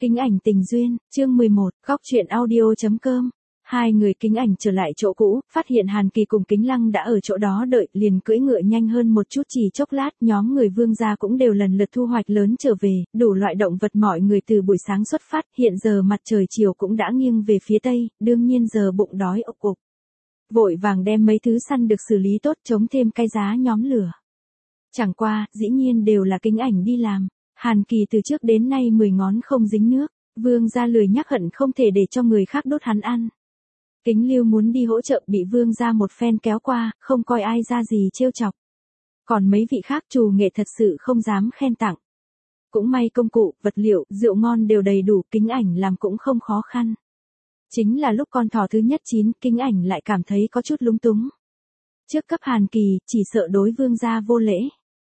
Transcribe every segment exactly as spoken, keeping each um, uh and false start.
Kính ảnh tình duyên, chương mười một, góc truyện audio.com. Hai người Kính ảnh trở lại chỗ cũ, phát hiện Hàn Kỳ cùng Kính Lăng đã ở chỗ đó đợi, liền cưỡi ngựa nhanh hơn một chút, chỉ chốc lát, nhóm người Vương gia cũng đều lần lượt thu hoạch lớn trở về, đủ loại động vật mọi người từ buổi sáng xuất phát, hiện giờ mặt trời chiều cũng đã nghiêng về phía tây, đương nhiên giờ bụng đói ộc ục. Vội vàng đem mấy thứ săn được xử lý tốt, chống thêm cái giá nhóm lửa. Chẳng qua, dĩ nhiên đều là Kính ảnh đi làm. Hàn Kỳ từ trước đến nay mười ngón không dính nước, Vương gia lười nhắc hận không thể để cho người khác đốt hắn ăn. Kính Lưu muốn đi hỗ trợ bị Vương gia một phen kéo qua, không coi ai ra gì trêu chọc. Còn mấy vị khác trù nghệ thật sự không dám khen tặng. Cũng may công cụ, vật liệu, rượu ngon đều đầy đủ, Kính ảnh làm cũng không khó khăn. Chính là lúc con thỏ thứ nhất chín, Kính ảnh lại cảm thấy có chút lúng túng. Trước cấp Hàn Kỳ, chỉ sợ đối Vương gia vô lễ.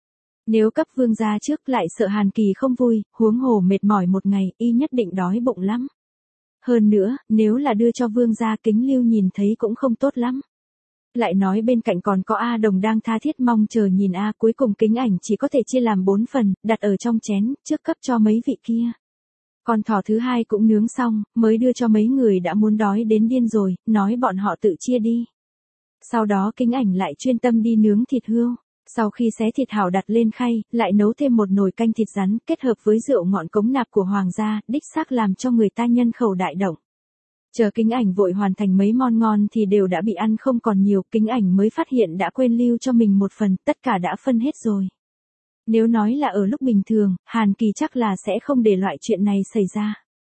Nếu cấp Vương gia trước lại sợ Hàn Kỳ không vui, huống hồ mệt mỏi một ngày, y nhất định đói bụng lắm. Hơn nữa, nếu là đưa cho Vương gia, Kính Lưu nhìn thấy cũng không tốt lắm. Lại nói bên cạnh còn có A Đồng đang tha thiết mong chờ nhìn A, cuối cùng Kính ảnh chỉ có thể chia làm bốn phần, đặt ở trong chén, trước cấp cho mấy vị kia. Con thỏ thứ hai cũng nướng xong, mới đưa cho mấy người đã muốn đói đến điên rồi, nói bọn họ tự chia đi. Sau đó Kính ảnh lại chuyên tâm đi nướng thịt hươu. Sau khi xé thịt hảo đặt lên khay, lại nấu thêm một nồi canh thịt rắn, kết hợp với rượu ngọn cống nạp của hoàng gia, đích xác làm cho người ta nhân khẩu đại động. Chờ Kính ảnh vội hoàn thành mấy món ngon thì đều đã bị ăn không còn nhiều, Kính ảnh mới phát hiện đã quên lưu cho mình một phần, tất cả đã phân hết rồi. Nếu nói là ở lúc bình thường, Hàn Kỳ chắc là sẽ không để loại chuyện này xảy ra.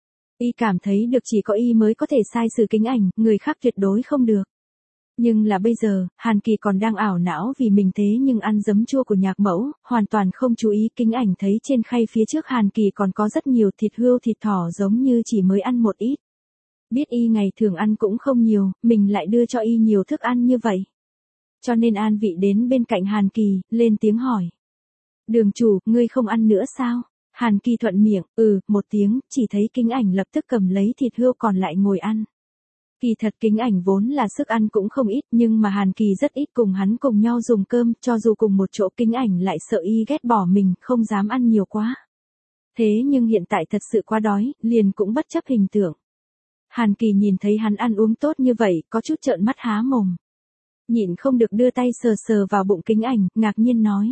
Y cảm thấy được chỉ có y mới có thể sai xử Kính ảnh, người khác tuyệt đối không được. Nhưng là bây giờ, Hàn Kỳ còn đang ảo não vì mình thế nhưng ăn giấm chua của nhạc mẫu, hoàn toàn không chú ý. Kính ảnh thấy trên khay phía trước Hàn Kỳ còn có rất nhiều thịt hươu thịt thỏ giống như chỉ mới ăn một ít. Biết y ngày thường ăn cũng không nhiều, mình lại đưa cho y nhiều thức ăn như vậy. Cho nên an vị đến bên cạnh Hàn Kỳ, lên tiếng hỏi. Đường chủ, ngươi không ăn nữa sao? Hàn Kỳ thuận miệng, ừ, một tiếng, chỉ thấy Kính ảnh lập tức cầm lấy thịt hươu còn lại ngồi ăn. Kỳ thật Kính ảnh vốn là sức ăn cũng không ít, nhưng mà Hàn Kỳ rất ít cùng hắn cùng nhau dùng cơm, cho dù cùng một chỗ Kính ảnh lại sợ y ghét bỏ mình, không dám ăn nhiều quá. Thế nhưng hiện tại thật sự quá đói, liền cũng bất chấp hình tượng. Hàn Kỳ nhìn thấy hắn ăn uống tốt như vậy, có chút trợn mắt há mồm. Nhịn không được đưa tay sờ sờ vào bụng Kính ảnh, ngạc nhiên nói.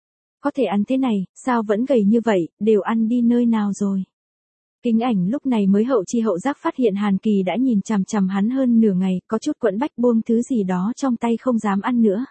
Có thể ăn thế này, sao vẫn gầy như vậy, đều ăn đi nơi nào rồi? Kính ảnh lúc này mới hậu chi hậu giác phát hiện Hàn Kỳ đã nhìn chằm chằm hắn hơn nửa ngày, có chút quẫn bách buông thứ gì đó trong tay không dám ăn nữa.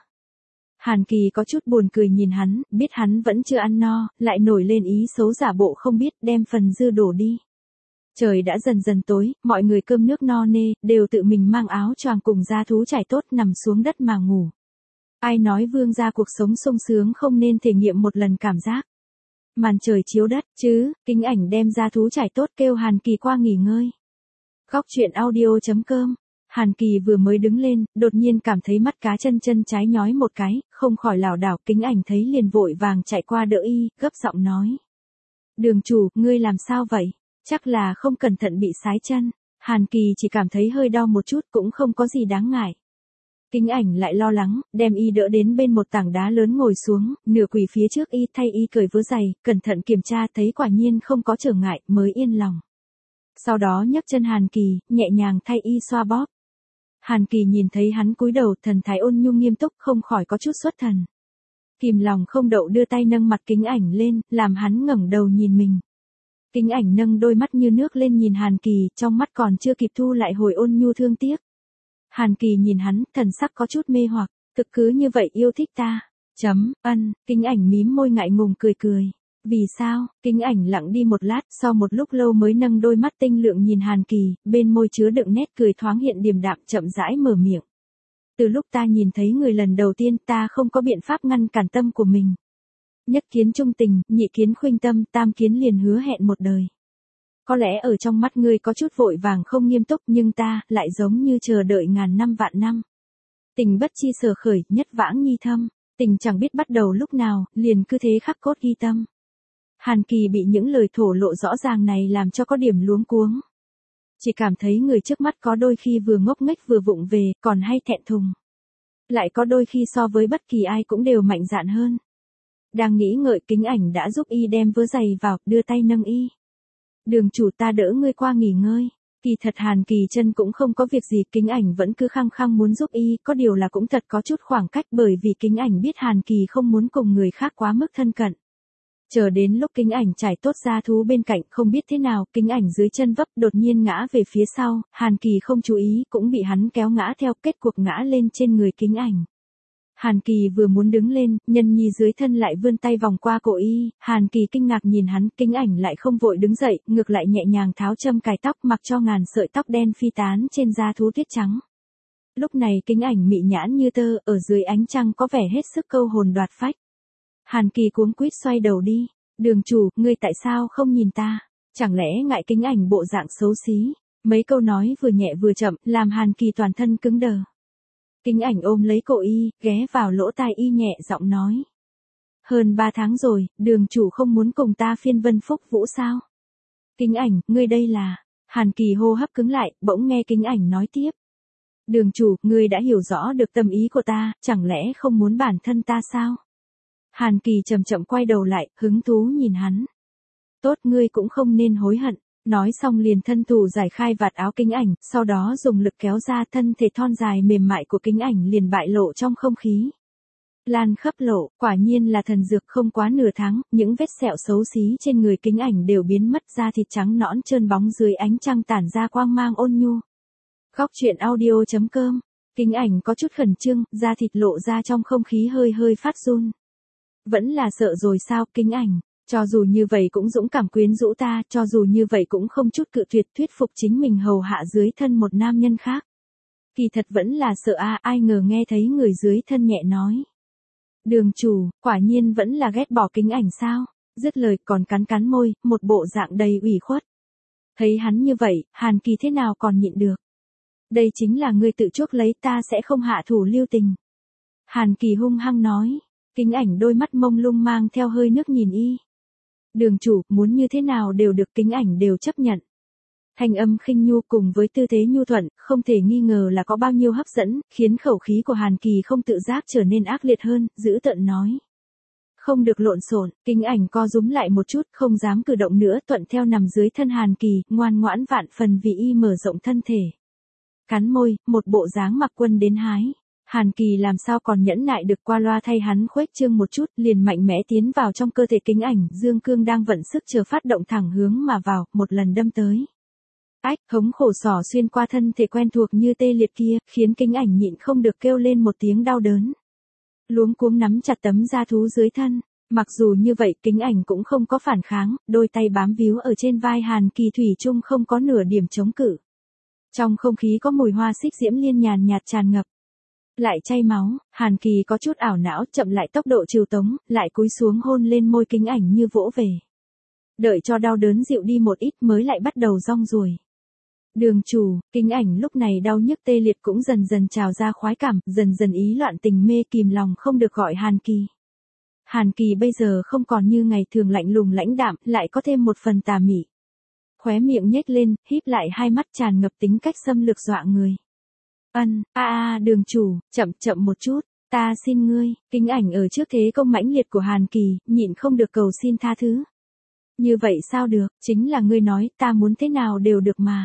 Hàn Kỳ có chút buồn cười nhìn hắn, biết hắn vẫn chưa ăn no, lại nổi lên ý xấu giả bộ không biết, đem phần dư đổ đi. Trời đã dần dần tối, mọi người cơm nước no nê, đều tự mình mang áo choàng cùng da thú trải tốt nằm xuống đất mà ngủ. Ai nói Vương gia cuộc sống sung sướng không nên thể nghiệm một lần cảm giác. Màn trời chiếu đất, chứ, Kính ảnh đem ra thú trải tốt kêu Hàn Kỳ qua nghỉ ngơi. Góc truyện audio.com. Hàn Kỳ vừa mới đứng lên, đột nhiên cảm thấy mắt cá chân chân trái nhói một cái, không khỏi lảo đảo, Kính ảnh thấy liền vội vàng chạy qua đỡ y, gấp giọng nói. Đường chủ, ngươi làm sao vậy? Chắc là không cẩn thận bị sái chân. Hàn Kỳ chỉ cảm thấy hơi đau một chút, cũng không có gì đáng ngại. Kính ảnh lại lo lắng, đem y đỡ đến bên một tảng đá lớn ngồi xuống, nửa quỳ phía trước y, thay y cởi vớ giày, cẩn thận kiểm tra thấy quả nhiên không có trở ngại, mới yên lòng. Sau đó nhấc chân Hàn Kỳ, nhẹ nhàng thay y xoa bóp. Hàn Kỳ nhìn thấy hắn cúi đầu, thần thái ôn nhu nghiêm túc, không khỏi có chút xuất thần. Kìm lòng không đậu đưa tay nâng mặt Kính ảnh lên, làm hắn ngẩng đầu nhìn mình. Kính ảnh nâng đôi mắt như nước lên nhìn Hàn Kỳ, trong mắt còn chưa kịp thu lại hồi ôn nhu thương tiếc. Hàn Kỳ nhìn hắn, thần sắc có chút mê hoặc, thực cứ như vậy yêu thích ta. Chấm, ân, Kính ảnh mím môi ngại ngùng cười cười. Vì sao? Kính ảnh lặng đi một lát, sau một lúc lâu mới nâng đôi mắt tinh lượng nhìn Hàn Kỳ, bên môi chứa đựng nét cười thoáng hiện điềm đạm, chậm rãi mở miệng. Từ lúc ta nhìn thấy người lần đầu tiên, ta không có biện pháp ngăn cản tâm của mình. Nhất kiến trung tình, nhị kiến khuynh tâm, tam kiến liền hứa hẹn một đời. Có lẽ ở trong mắt ngươi có chút vội vàng không nghiêm túc, nhưng ta, lại giống như chờ đợi ngàn năm vạn năm. Tình bất chi sở khởi, nhất vãng nhi thâm, tình chẳng biết bắt đầu lúc nào, liền cứ thế khắc cốt ghi tâm. Hàn Kỳ bị những lời thổ lộ rõ ràng này làm cho có điểm luống cuống. Chỉ cảm thấy người trước mắt có đôi khi vừa ngốc nghếch vừa vụng về, còn hay thẹn thùng. Lại có đôi khi so với bất kỳ ai cũng đều mạnh dạn hơn. Đang nghĩ ngợi, Kính ảnh đã giúp y đem vớ giày vào, đưa tay nâng y. Đường chủ ta đỡ ngươi qua nghỉ ngơi. Kỳ thật Hàn Kỳ chân cũng không có việc gì, Kính Ảnh vẫn cứ khăng khăng muốn giúp y, có điều là cũng thật có chút khoảng cách bởi vì Kính Ảnh biết Hàn Kỳ không muốn cùng người khác quá mức thân cận. Chờ đến lúc Kính Ảnh trải tốt da thú bên cạnh, không biết thế nào, Kính Ảnh dưới chân vấp đột nhiên ngã về phía sau, Hàn Kỳ không chú ý, cũng bị hắn kéo ngã theo, kết cuộc ngã lên trên người Kính Ảnh. Hàn Kỳ vừa muốn đứng lên, Nhân Nhi dưới thân lại vươn tay vòng qua cổ y, Hàn Kỳ kinh ngạc nhìn hắn, Kính Ảnh lại không vội đứng dậy, ngược lại nhẹ nhàng tháo châm cài tóc, mặc cho ngàn sợi tóc đen phi tán trên da thú tuyết trắng. Lúc này Kính Ảnh mị nhãn như tơ, ở dưới ánh trăng có vẻ hết sức câu hồn đoạt phách. Hàn Kỳ cuống quýt xoay đầu đi, đường chủ, ngươi tại sao không nhìn ta? Chẳng lẽ ngại Kính Ảnh bộ dạng xấu xí? Mấy câu nói vừa nhẹ vừa chậm, làm Hàn Kỳ toàn thân cứng đờ. Kính Ảnh ôm lấy cổ y, ghé vào lỗ tai y nhẹ giọng nói. Hơn ba tháng rồi, đường chủ không muốn cùng ta phiên vân phúc vũ sao? Kính Ảnh, ngươi đây là... Hàn Kỳ hô hấp cứng lại, bỗng nghe Kính Ảnh nói tiếp. Đường chủ, ngươi đã hiểu rõ được tâm ý của ta, chẳng lẽ không muốn bản thân ta sao? Hàn Kỳ chậm chậm quay đầu lại, hứng thú nhìn hắn. Tốt, ngươi cũng không nên hối hận. Nói xong liền thân thủ giải khai vạt áo Kính Ảnh, sau đó dùng lực kéo ra thân thể thon dài mềm mại của Kính Ảnh liền bại lộ trong không khí. Lan khắp lộ, quả nhiên là thần dược, không quá nửa tháng, những vết sẹo xấu xí trên người Kính Ảnh đều biến mất, da thịt trắng nõn trơn bóng dưới ánh trăng tản ra quang mang ôn nhu. Góc truyện audio chấm com. Kính Ảnh có chút khẩn trương, da thịt lộ ra trong không khí hơi hơi phát run. Vẫn là sợ rồi sao, Kính Ảnh? Cho dù như vậy cũng dũng cảm quyến rũ ta, cho dù như vậy cũng không chút cự tuyệt thuyết phục chính mình hầu hạ dưới thân một nam nhân khác. Kỳ thật vẫn là sợ a, à, ai ngờ nghe thấy người dưới thân nhẹ nói. Đường chủ, quả nhiên vẫn là ghét bỏ Kính Ảnh sao? Dứt lời còn cắn cắn môi, một bộ dạng đầy ủy khuất. Thấy hắn như vậy, Hàn Kỳ thế nào còn nhịn được? Đây chính là ngươi tự chuốc lấy, ta sẽ không hạ thủ lưu tình. Hàn Kỳ hung hăng nói. Kính Ảnh đôi mắt mông lung mang theo hơi nước nhìn y. Đường chủ, muốn như thế nào đều được, Kính Ảnh đều chấp nhận. Thanh âm khinh nhu cùng với tư thế nhu thuận, không thể nghi ngờ là có bao nhiêu hấp dẫn, khiến khẩu khí của Hàn Kỳ không tự giác trở nên ác liệt hơn, giữ tợn nói. Không được lộn xộn, Kính Ảnh co rúm lại một chút, không dám cử động nữa, thuận theo nằm dưới thân Hàn Kỳ, ngoan ngoãn vạn phần vì y mở rộng thân thể. Cắn môi, một bộ dáng mặc quân đến hái. Hàn Kỳ làm sao còn nhẫn nại được, qua loa thay hắn khuếch trương một chút, liền mạnh mẽ tiến vào trong cơ thể Kính Ảnh, dương cương đang vận sức chờ phát động thẳng hướng mà vào, một lần đâm tới. Ách, hống khổ sỏ xuyên qua thân thể quen thuộc như tê liệt kia, khiến Kính Ảnh nhịn không được kêu lên một tiếng đau đớn. Luống cuống nắm chặt tấm da thú dưới thân, mặc dù như vậy Kính Ảnh cũng không có phản kháng, đôi tay bám víu ở trên vai Hàn Kỳ thủy chung không có nửa điểm chống cự. Trong không khí có mùi hoa xích diễm liên nhàn nhạt tràn ngập. Lại chay máu, Hàn Kỳ có chút ảo não, chậm lại tốc độ trìu tống, lại cúi xuống hôn lên môi Kính Ảnh như vỗ về. Đợi cho đau đớn dịu đi một ít mới lại bắt đầu rong ruổi. Đường chủ, Kính Ảnh lúc này đau nhức tê liệt cũng dần dần trào ra khoái cảm, dần dần ý loạn tình mê kìm lòng không được gọi Hàn Kỳ. Hàn Kỳ bây giờ không còn như ngày thường lạnh lùng lãnh đạm, lại có thêm một phần tà mị. Khóe miệng nhếch lên, híp lại hai mắt tràn ngập tính cách xâm lược dọa người. Ân, a a đường chủ, chậm chậm một chút, ta xin ngươi. Kính Ảnh ở trước thế công mãnh liệt của Hàn Kỳ, nhịn không được cầu xin tha thứ. Như vậy sao được, chính là ngươi nói, ta muốn thế nào đều được mà.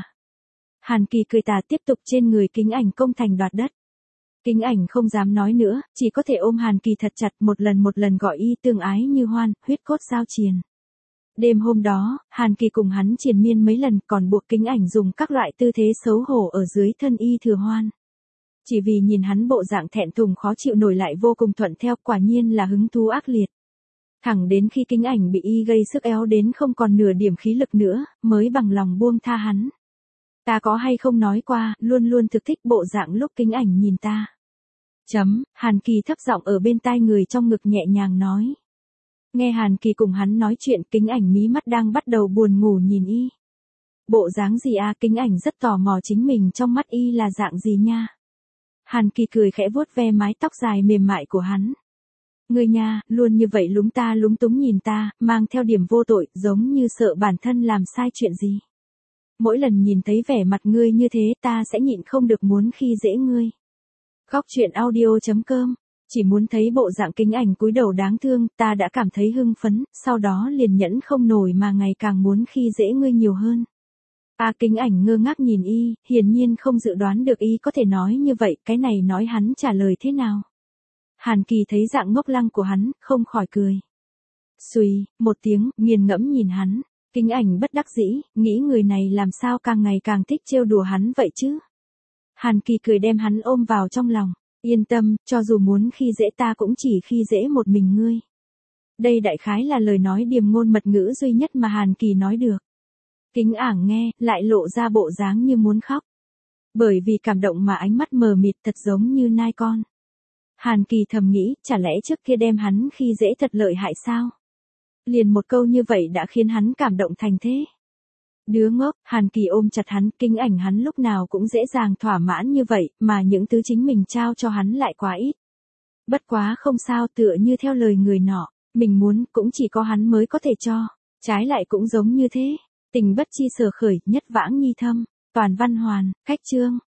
Hàn Kỳ cười tà tiếp tục trên người Kính Ảnh công thành đoạt đất. Kính Ảnh không dám nói nữa, chỉ có thể ôm Hàn Kỳ thật chặt, một lần một lần gọi y tương ái như hoan, huyết cốt giao triền. Đêm hôm đó, Hàn Kỳ cùng hắn triền miên mấy lần, còn buộc Kính Ảnh dùng các loại tư thế xấu hổ ở dưới thân y thừa hoan. Chỉ vì nhìn hắn bộ dạng thẹn thùng khó chịu nổi lại vô cùng thuận theo, quả nhiên là hứng thú ác liệt. Thẳng đến khi Kính Ảnh bị y gây sức éo đến không còn nửa điểm khí lực nữa, mới bằng lòng buông tha hắn. Ta có hay không nói qua, luôn luôn thực thích bộ dạng lúc Kính Ảnh nhìn ta. Chấm, Hàn Kỳ thấp giọng ở bên tai người trong ngực nhẹ nhàng nói. Nghe Hàn Kỳ cùng hắn nói chuyện, Kính Ảnh mí mắt đang bắt đầu buồn ngủ nhìn y. Bộ dáng gì à, Kính Ảnh rất tò mò chính mình trong mắt y là dạng gì nha. Hàn Kỳ cười khẽ vuốt ve mái tóc dài mềm mại của hắn. Ngươi nha, luôn như vậy lúng ta lúng túng nhìn ta, mang theo điểm vô tội, giống như sợ bản thân làm sai chuyện gì. Mỗi lần nhìn thấy vẻ mặt ngươi như thế ta sẽ nhịn không được muốn khi dễ ngươi. Góc truyện audio chấm com Chỉ muốn thấy bộ dạng Kính Ảnh cúi đầu đáng thương, ta đã cảm thấy hưng phấn, sau đó liền nhẫn không nổi mà ngày càng muốn khi dễ ngươi nhiều hơn. A Kính Ảnh ngơ ngác nhìn y, hiển nhiên không dự đoán được y có thể nói như vậy, cái này nói hắn trả lời thế nào. Hàn Kỳ thấy dạng ngốc lăng của hắn, không khỏi cười. Xùy, một tiếng, nghiền ngẫm nhìn hắn, Kính Ảnh bất đắc dĩ, nghĩ người này làm sao càng ngày càng thích trêu đùa hắn vậy chứ. Hàn Kỳ cười đem hắn ôm vào trong lòng, yên tâm, cho dù muốn khi dễ ta cũng chỉ khi dễ một mình ngươi. Đây đại khái là lời nói điềm ngôn mật ngữ duy nhất mà Hàn Kỳ nói được. Kính Ảng nghe, lại lộ ra bộ dáng như muốn khóc. Bởi vì cảm động mà ánh mắt mờ mịt thật giống như nai con. Hàn Kỳ thầm nghĩ, chả lẽ trước kia đem hắn khi dễ thật lợi hại sao? Liền một câu như vậy đã khiến hắn cảm động thành thế. Đứa ngốc, Hàn Kỳ ôm chặt hắn, Kính Ảnh hắn lúc nào cũng dễ dàng thỏa mãn như vậy, mà những thứ chính mình trao cho hắn lại quá ít. Bất quá không sao, tựa như theo lời người nọ, mình muốn cũng chỉ có hắn mới có thể cho, trái lại cũng giống như thế. Tình bất chi sở khởi, nhất vãng nhi thâm, toàn văn hoàn, khách chương.